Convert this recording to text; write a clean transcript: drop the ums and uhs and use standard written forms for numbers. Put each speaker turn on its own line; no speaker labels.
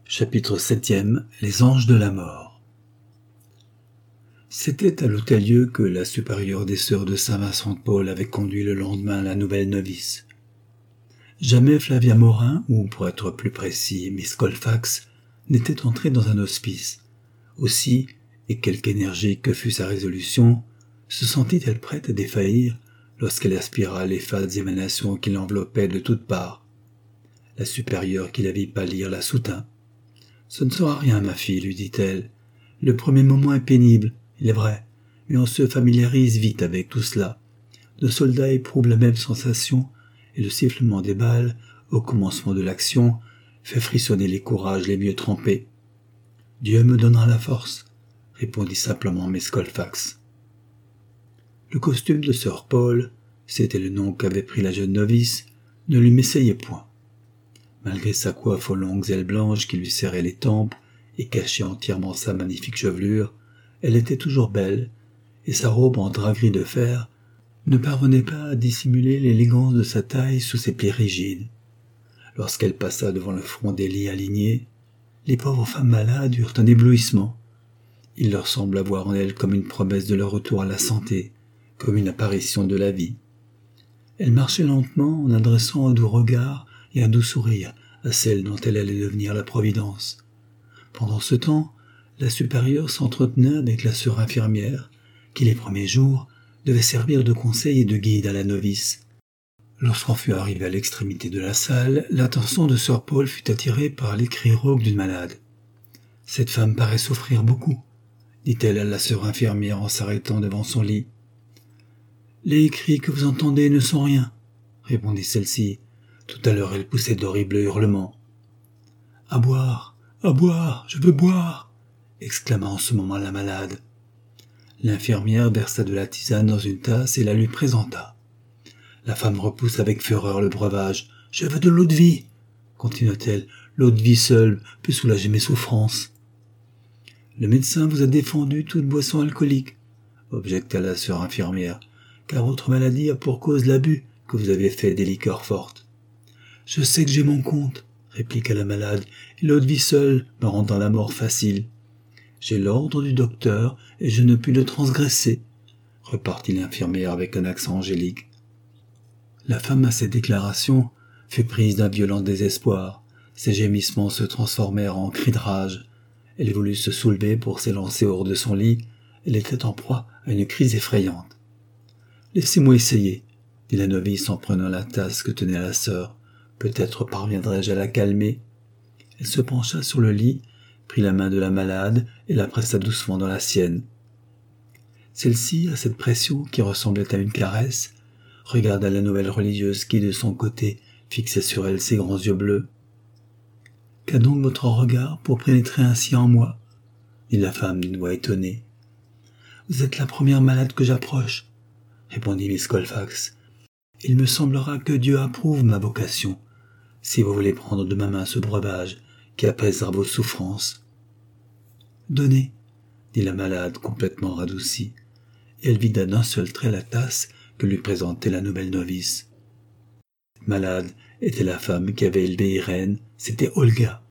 Chapitre 7e. Les anges de la mort. C'était à l'Hôtel-Dieu que la supérieure des sœurs de Saint-Vincent-de-Paul avait conduit le lendemain la nouvelle novice. Jamais Flavia Morin, ou pour être plus précis, Miss Colfax, n'était entrée dans un hospice. Aussi, et quelque énergique que fût sa résolution, se sentit-elle prête à défaillir lorsqu'elle aspira les fades émanations qui l'enveloppaient de toutes parts. La supérieure qui la vit pâlir la soutint. « Ce ne sera rien, ma fille, lui dit-elle. Le premier moment est pénible, il est vrai, mais on se familiarise vite avec tout cela. Nos soldats éprouvent la même sensation, et le sifflement des balles, au commencement de l'action, fait frissonner les courages les mieux trempés. Dieu me donnera la force, répondit simplement Miss Colfax. Le costume de Sir Paul, c'était le nom qu'avait pris la jeune novice, ne lui m'essayait point. Malgré sa coiffe aux longues ailes blanches qui lui serraient les tempes et cachait entièrement sa magnifique chevelure, elle était toujours belle, et sa robe en drap gris de fer ne parvenait pas à dissimuler l'élégance de sa taille sous ses plis rigides. Lorsqu'elle passa devant le front des lits alignés, les pauvres femmes malades eurent un éblouissement. Il leur sembla voir en elle comme une promesse de leur retour à la santé, comme une apparition de la vie. Elle marchait lentement en adressant un doux regard et un doux sourire à celle dont elle allait devenir la providence. Pendant ce temps, la supérieure s'entretenait avec la sœur infirmière, qui les premiers jours devait servir de conseil et de guide à la novice. Lorsqu'on fut arrivé à l'extrémité de la salle, l'attention de Sir Paul fut attirée par les cris rauques d'une malade. « Cette femme paraît souffrir beaucoup, » dit-elle à la sœur infirmière en s'arrêtant devant son lit. « Les cris que vous entendez ne sont rien, » répondit celle-ci. Tout à l'heure, elle poussait d'horribles hurlements. « À boire, je veux boire !» exclama en ce moment la malade. L'infirmière versa de la tisane dans une tasse et la lui présenta. La femme repoussa avec fureur le breuvage. « Je veux de l'eau de vie !» continua-t-elle. « L'eau de vie seule peut soulager mes souffrances. »« Le médecin vous a défendu toute boisson alcoolique, » objecta la sœur infirmière, « car votre maladie a pour cause l'abus que vous avez fait des liqueurs fortes. »« Je sais que j'ai mon compte, » répliqua la malade, « et l'eau de vie seule me rendant la mort facile. »« J'ai l'ordre du docteur et je ne puis le transgresser, » repartit l'infirmière avec un accent angélique. La femme à ces déclarations fut prise d'un violent désespoir. Ses gémissements se transformèrent en cris de rage. Elle voulut se soulever pour s'élancer hors de son lit. Elle était en proie à une crise effrayante. « Laissez-moi essayer, » dit la novice en prenant la tasse que tenait la sœur. « Peut-être parviendrai-je à la calmer. » Elle se pencha sur le lit, prit la main de la malade et la pressa doucement dans la sienne. Celle-ci, à cette pression qui ressemblait à une caresse, regarda la nouvelle religieuse qui, de son côté, fixait sur elle ses grands yeux bleus. « Qu'a donc votre regard pour pénétrer ainsi en moi ?» dit la femme d'une voix étonnée. « Vous êtes la première malade que j'approche, » répondit Miss Colfax. « Il me semblera que Dieu approuve ma vocation, si vous voulez prendre de ma main ce breuvage qui apaisera vos souffrances. »« Donnez, » dit la malade complètement radoucie, et elle vida d'un seul trait la tasse que lui présentait la nouvelle novice. Cette malade était la femme qui avait élevé Irène, c'était Olga.